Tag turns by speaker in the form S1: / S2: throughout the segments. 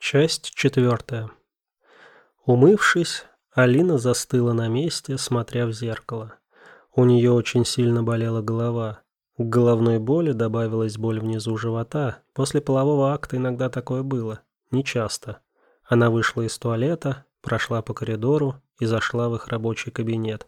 S1: Часть 4. Умывшись, Алина застыла на месте, смотря в зеркало. У нее очень сильно болела голова. К головной боли добавилась боль внизу живота. После полового акта иногда такое было. Нечасто. Она вышла из туалета, прошла по коридору и зашла в их рабочий кабинет.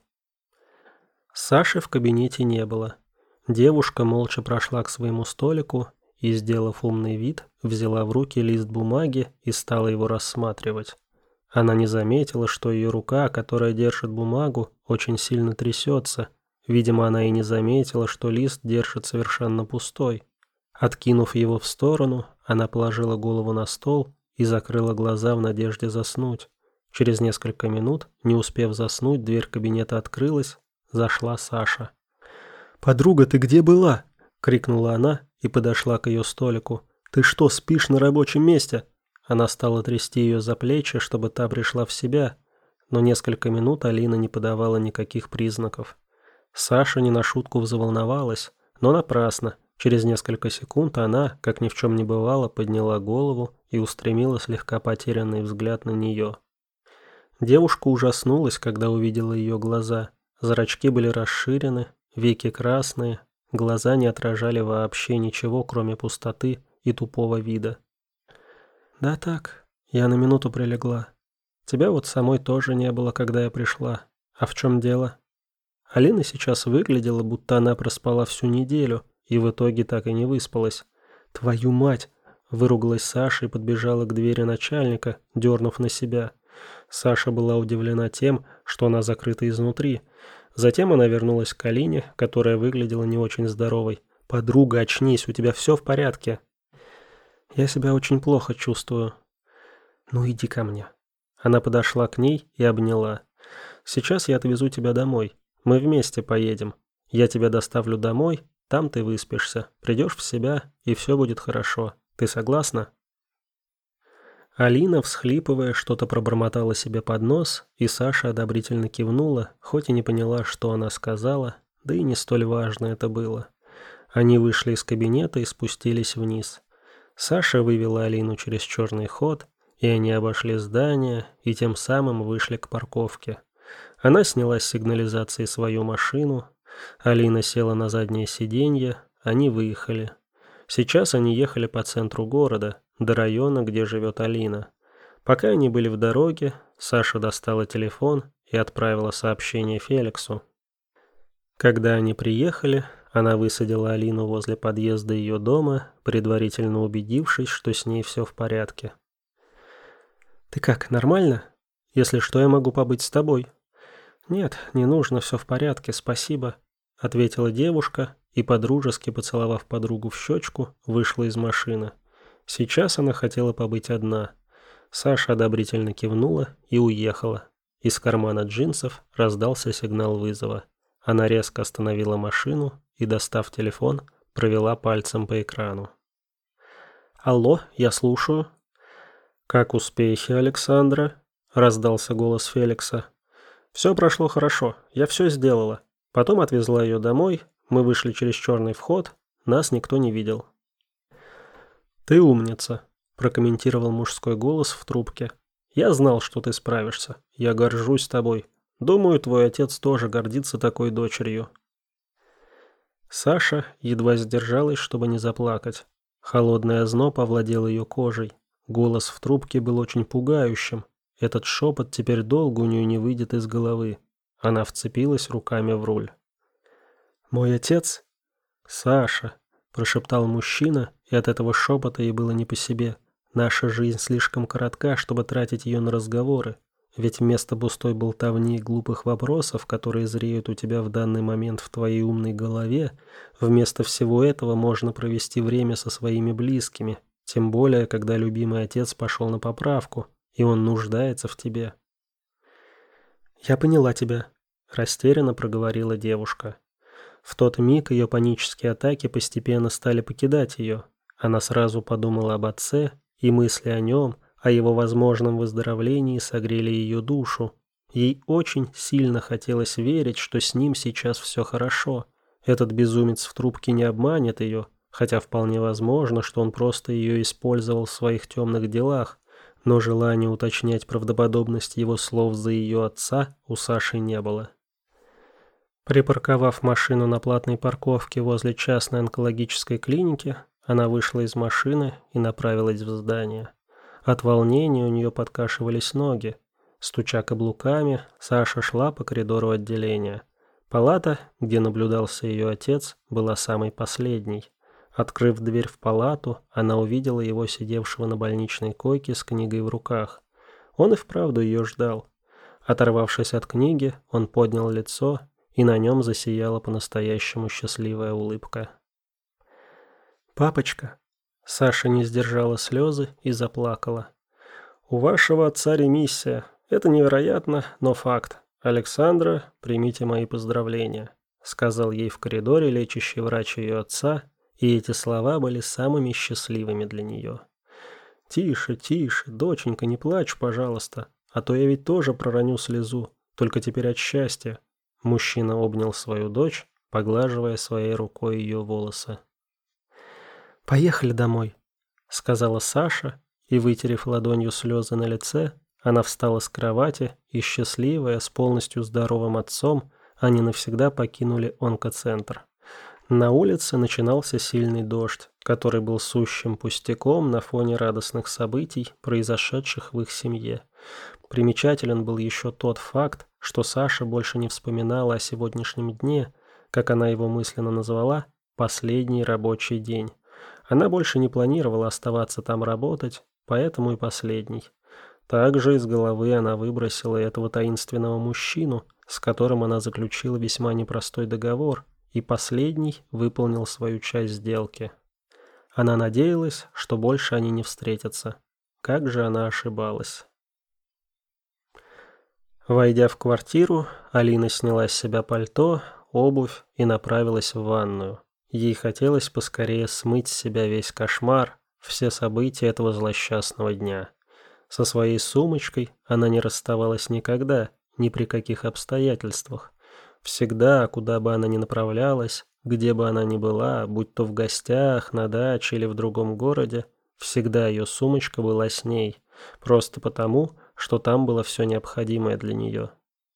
S1: Саши в кабинете не было. Девушка молча прошла к своему столику и, сделав умный вид, взяла в руки лист бумаги и стала его рассматривать. Она не заметила, что ее рука, которая держит бумагу, очень сильно трясется. Видимо, она и не заметила, что лист держит совершенно пустой. Откинув его в сторону, она положила голову на стол и закрыла глаза в надежде заснуть. Через несколько минут, не успев заснуть, дверь кабинета открылась, зашла Саша. «Подруга, ты где была?» — крикнула она и подошла к ее столику. «Ты что, спишь на рабочем месте?» Она стала трясти ее за плечи, чтобы та пришла в себя, но несколько минут Алина не подавала никаких признаков. Саша не на шутку взволновалась, но напрасно. Через несколько секунд она, как ни в чем не бывало, подняла голову и устремила слегка потерянный взгляд на нее. Девушка ужаснулась, когда увидела ее глаза. Зрачки были расширены, веки красные, глаза не отражали вообще ничего, кроме пустоты и тупого вида. «Да так, я на минуту прилегла. Тебя вот самой тоже не было, когда я пришла. А в чем дело?» Алина сейчас выглядела, будто она проспала всю неделю и в итоге так и не выспалась. «Твою мать!» – выругалась Саша и подбежала к двери начальника, дернув на себя. Саша была удивлена тем, что она закрыта изнутри. Затем она вернулась к Алине, которая выглядела не очень здоровой. «Подруга, очнись, у тебя все в порядке?» «Я себя очень плохо чувствую». «Ну иди ко мне». Она подошла к ней и обняла. «Сейчас я отвезу тебя домой. Мы вместе поедем. Я тебя доставлю домой, там ты выспишься, придешь в себя, и все будет хорошо. Ты согласна?» Алина, всхлипывая, что-то пробормотала себе под нос, и Саша одобрительно кивнула, хоть и не поняла, что она сказала, да и не столь важно это было. Они вышли из кабинета и спустились вниз. Саша вывела Алину через черный ход, и они обошли здание и тем самым вышли к парковке. Она сняла с сигнализации свою машину, Алина села на заднее сиденье, они выехали. Сейчас они ехали по центру города, до района, где живет Алина. Пока они были в дороге, Саша достала телефон и отправила сообщение Феликсу. Когда они приехали, она высадила Алину возле подъезда ее дома, предварительно убедившись, что с ней все в порядке. «Ты как, нормально? Если что, я могу побыть с тобой». «Нет, не нужно, все в порядке, спасибо», — ответила девушка и, подружески поцеловав подругу в щечку, вышла из машины. Сейчас она хотела побыть одна. Саша одобрительно кивнула и уехала. Из кармана джинсов раздался сигнал вызова. Она резко остановила машину и, достав телефон, провела пальцем по экрану. «Алло, я слушаю». «Как успехи, Александра?» — раздался голос Феликса. «Все прошло хорошо, я все сделала. Потом отвезла ее домой, мы вышли через черный вход, нас никто не видел». «Ты умница», — прокомментировал мужской голос в трубке. «Я знал, что ты справишься. Я горжусь тобой. Думаю, твой отец тоже гордится такой дочерью». Саша едва сдержалась, чтобы не заплакать. Холодный озноб овладел ее кожей. Голос в трубке был очень пугающим. Этот шепот теперь долго у нее не выйдет из головы. Она вцепилась руками в руль. «Мой отец?» «Саша», — прошептал мужчина, и от этого шепота ей было не по себе. «Наша жизнь слишком коротка, чтобы тратить ее на разговоры. Ведь вместо пустой болтовни и глупых вопросов, которые зреют у тебя в данный момент в твоей умной голове, вместо всего этого можно провести время со своими близкими, тем более, когда любимый отец пошел на поправку, и он нуждается в тебе». «Я поняла тебя», — растерянно проговорила девушка. В тот миг ее панические атаки постепенно стали покидать ее. Она сразу подумала об отце, и мысли о нем, о его возможном выздоровлении согрели ее душу. Ей очень сильно хотелось верить, что с ним сейчас все хорошо. Этот безумец в трубке не обманет ее, хотя вполне возможно, что он просто ее использовал в своих темных делах. но желания уточнять правдоподобность его слов за ее отца у Саши не было. Припарковав машину на платной парковке возле частной онкологической клиники, она вышла из машины и направилась в здание. От волнения у нее подкашивались ноги. Стуча каблуками, Саша шла по коридору отделения. Палата, где наблюдался ее отец, была самой последней. Открыв дверь в палату, она увидела его, сидевшего на больничной койке с книгой в руках. Он и вправду ее ждал. Оторвавшись от книги, он поднял лицо, и на нем засияла по-настоящему счастливая улыбка. «Папочка!» Саша не сдержала слезы и заплакала. «У вашего отца ремиссия. Это невероятно, но факт. Александра, примите мои поздравления», — сказал ей в коридоре лечащий врач ее отца, и эти слова были самыми счастливыми для нее. «Тише, тише, доченька, не плачь, пожалуйста, а то я ведь тоже пророню слезу, только теперь от счастья». Мужчина обнял свою дочь, поглаживая своей рукой ее волосы. «Поехали домой», — сказала Саша, и, вытерев ладонью слезы на лице, она встала с кровати, и, счастливая, с полностью здоровым отцом, они навсегда покинули онкоцентр. На улице начинался сильный дождь, который был сущим пустяком на фоне радостных событий, произошедших в их семье. Примечателен был еще тот факт, что Саша больше не вспоминала о сегодняшнем дне, как она его мысленно назвала, «последний рабочий день». Она больше не планировала оставаться там работать, поэтому и последний. Также из головы она выбросила этого таинственного мужчину, с которым она заключила весьма непростой договор, и последний выполнил свою часть сделки. Она надеялась, что больше они не встретятся. Как же она ошибалась. Войдя в квартиру, Алина сняла с себя пальто, обувь и направилась в ванную. Ей хотелось поскорее смыть с себя весь кошмар, все события этого злосчастного дня. Со своей сумочкой она не расставалась никогда, ни при каких обстоятельствах. Всегда, куда бы она ни направлялась, где бы она ни была, будь то в гостях, на даче или в другом городе, всегда ее сумочка была с ней, просто потому, что там было все необходимое для нее.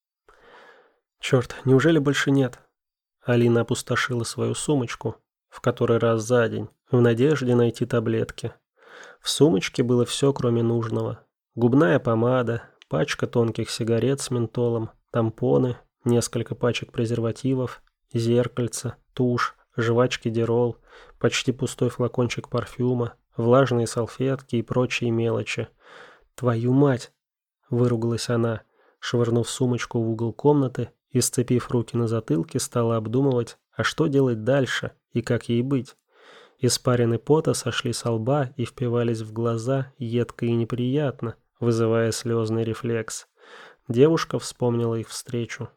S1: «Черт, неужели больше нет?» Алина опустошила свою сумочку, в который раз за день, в надежде найти таблетки. В сумочке было все, кроме нужного. Губная помада, пачка тонких сигарет с ментолом, тампоны, несколько пачек презервативов, зеркальце, тушь, жвачки Дирол, почти пустой флакончик парфюма, влажные салфетки и прочие мелочи. «Твою мать!» — выругалась она, швырнув сумочку в угол комнаты и, сцепив руки на затылке, стала обдумывать, а что делать дальше и как ей быть. Испарины пота сошли со лба и впивались в глаза едко и неприятно, вызывая слезный рефлекс. Девушка вспомнила их встречу.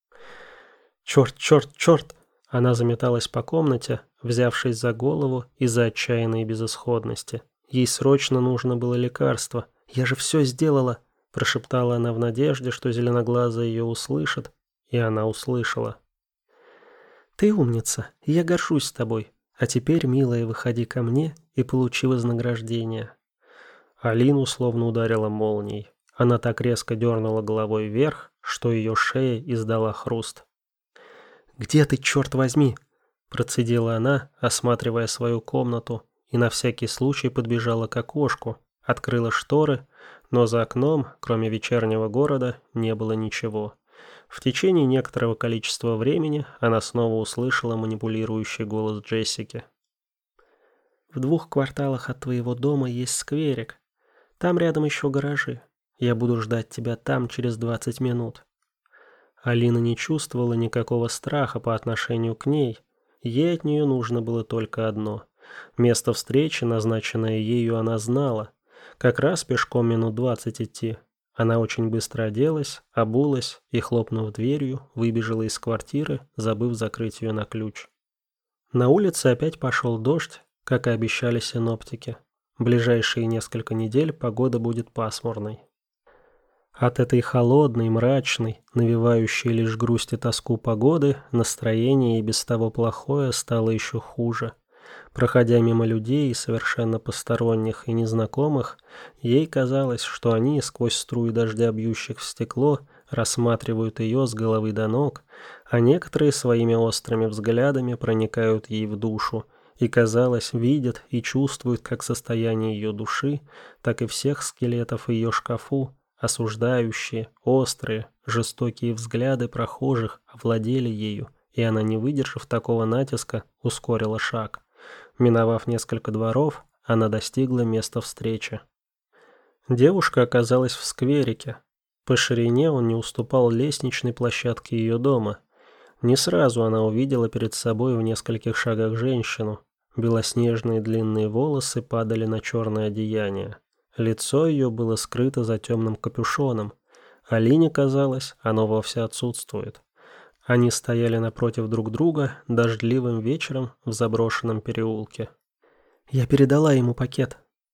S1: «Черт, черт, черт!» Она заметалась по комнате, взявшись за голову из-за отчаянной безысходности. Ей срочно нужно было лекарство. «Я же все сделала!» – прошептала она в надежде, что зеленоглазая ее услышит, и она услышала. «Ты умница, и я горжусь тобой. А теперь, милая, выходи ко мне и получи вознаграждение». Алину словно ударила молнией. Она так резко дернула головой вверх, что ее шея издала хруст. «Где ты, черт возьми?» – процедила она, осматривая свою комнату, и на всякий случай подбежала к окошку, открыла шторы, но за окном, кроме вечернего города, не было ничего. В течение некоторого количества времени она снова услышала манипулирующий голос Джессики. «В 2 кварталах от твоего дома есть скверик. Там рядом еще гаражи. Я буду ждать тебя там через 20 минут». Алина не чувствовала никакого страха по отношению к ней. Ей от нее нужно было только одно. Место встречи, назначенное ею, она знала. Как раз пешком минут 20 идти. Она очень быстро оделась, обулась и, хлопнув дверью, выбежала из квартиры, забыв закрыть ее на ключ. На улице опять пошел дождь, как и обещали синоптики. Ближайшие несколько недель погода будет пасмурной. От этой холодной, мрачной, навевающей лишь грусть и тоску погоды, настроение и без того плохое стало еще хуже. Проходя мимо людей, совершенно посторонних и незнакомых, ей казалось, что они, сквозь струи дождя, бьющих в стекло, рассматривают ее с головы до ног, а некоторые своими острыми взглядами проникают ей в душу и, казалось, видят и чувствуют как состояние ее души, так и всех скелетов в ее шкафу, осуждающие, острые, жестокие взгляды прохожих овладели ею, и она, не выдержав такого натиска, ускорила шаг. Миновав несколько дворов, она достигла места встречи. Девушка оказалась в скверике. По ширине он не уступал лестничной площадке ее дома. Не сразу она увидела перед собой в нескольких шагах женщину. Белоснежные длинные волосы падали на черное одеяние. Лицо ее было скрыто за темным капюшоном. Алине казалось, оно вовсе отсутствует. Они стояли напротив друг друга дождливым вечером в заброшенном переулке. «Я передала ему пакет».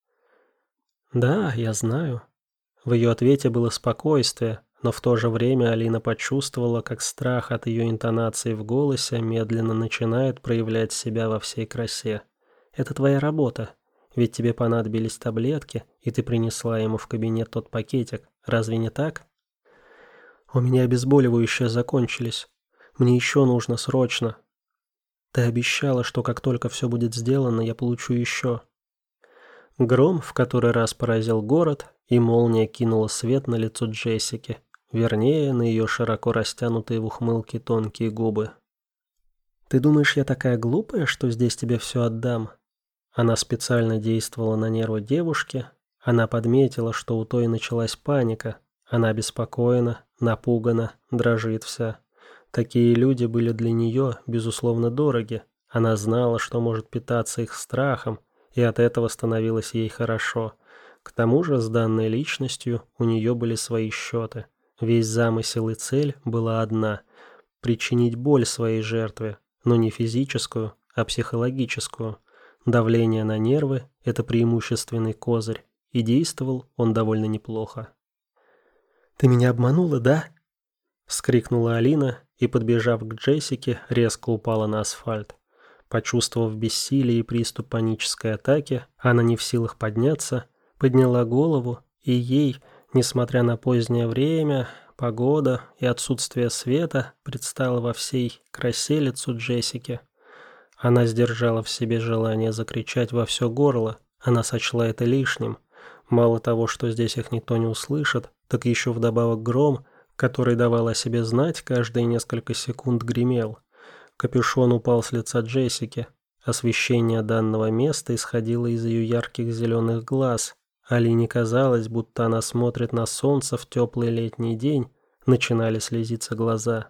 S1: «Да, я знаю». В ее ответе было спокойствие, но в то же время Алина почувствовала, как страх от ее интонации в голосе медленно начинает проявлять себя во всей красе. «Это твоя работа. Ведь тебе понадобились таблетки, и ты принесла ему в кабинет тот пакетик. Разве не так?» «У меня обезболивающие закончились. Мне еще нужно срочно». «Ты обещала, что как только все будет сделано, я получу еще». Гром в который раз поразил город, и молния кинула свет на лицо Джессики, вернее, на ее широко растянутые в ухмылке тонкие губы. «Ты думаешь, я такая глупая, что здесь тебе все отдам?» Она специально действовала на нервы девушки. Она подметила, что у той началась паника. Она обеспокоена, напугана, дрожит вся. Такие люди были для нее, безусловно, дороги. Она знала, что может питаться их страхом, и от этого становилось ей хорошо. К тому же с данной личностью у нее были свои счеты. Весь замысел и цель была одна – причинить боль своей жертве, но не физическую, а психологическую. Давление на нервы – это преимущественный козырь, и действовал он довольно неплохо. «Ты меня обманула, да?» – вскрикнула Алина и, подбежав к Джессике, резко упала на асфальт. Почувствовав бессилие и приступ панической атаки, она не в силах подняться, подняла голову, и ей, несмотря на позднее время, погода и отсутствие света, предстало во всей красе лицо Джессики. Она сдержала в себе желание закричать во все горло, она сочла это лишним. Мало того, что здесь их никто не услышит, так еще вдобавок гром, который давал о себе знать, каждые несколько секунд гремел. Капюшон упал с лица Джессики. Освещение данного места исходило из ее ярких зеленых глаз. Алине казалось, будто она смотрит на солнце в теплый летний день. Начинали слезиться глаза.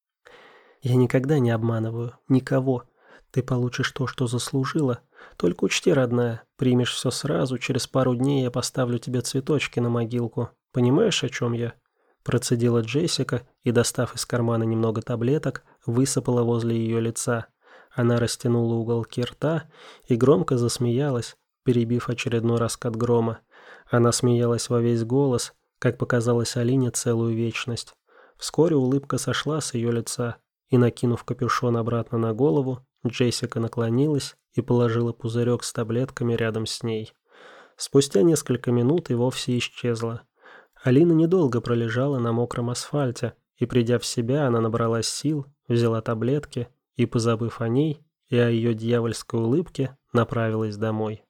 S1: «Я никогда не обманываю. Никого. Ты получишь то, что заслужила. Только учти, родная, примешь все сразу, через пару дней я поставлю тебе цветочки на могилку. Понимаешь, о чем я?» Процедила Джессика и, достав из кармана немного таблеток, высыпала возле ее лица. Она растянула уголки рта и громко засмеялась, перебив очередной раскат грома. Она смеялась во весь голос, как показалось Алине, целую вечность. Вскоре улыбка сошла с ее лица, и, накинув капюшон обратно на голову, Джессика наклонилась и положила пузырек с таблетками рядом с ней. Спустя несколько минут и вовсе исчезла. Алина недолго пролежала на мокром асфальте, и, придя в себя, она набралась сил, взяла таблетки и, позабыв о ней и о ее дьявольской улыбке, направилась домой.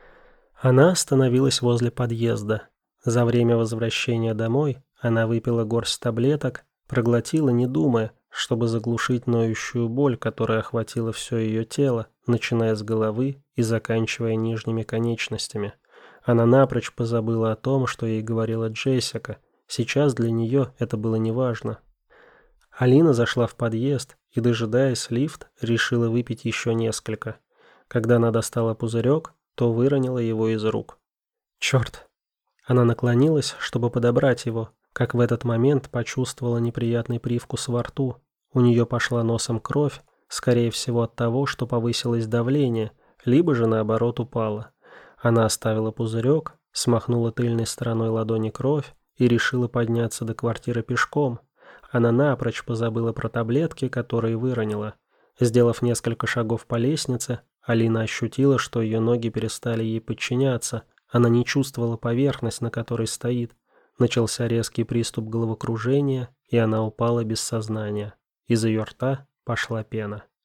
S1: Она остановилась возле подъезда. За время возвращения домой она выпила горсть таблеток, проглотила, не думая, чтобы заглушить ноющую боль, которая охватила все ее тело, начиная с головы и заканчивая нижними конечностями. Она напрочь позабыла о том, что ей говорила Джессика. Сейчас для нее это было неважно. Алина зашла в подъезд и, дожидаясь лифт, решила выпить еще несколько. Когда она достала пузырек, то выронила его из рук. «Черт!» Она наклонилась, чтобы подобрать его, как в этот момент почувствовала неприятный привкус во рту. У нее пошла носом кровь, скорее всего от того, что повысилось давление, либо же наоборот упало. Она оставила пузырек, смахнула тыльной стороной ладони кровь и решила подняться до квартиры пешком. Она напрочь позабыла про таблетки, которые выронила. Сделав несколько шагов по лестнице, Алина ощутила, что ее ноги перестали ей подчиняться. Она не чувствовала поверхность, на которой стоит. Начался резкий приступ головокружения, и она упала без сознания. Из ее рта пошла пена.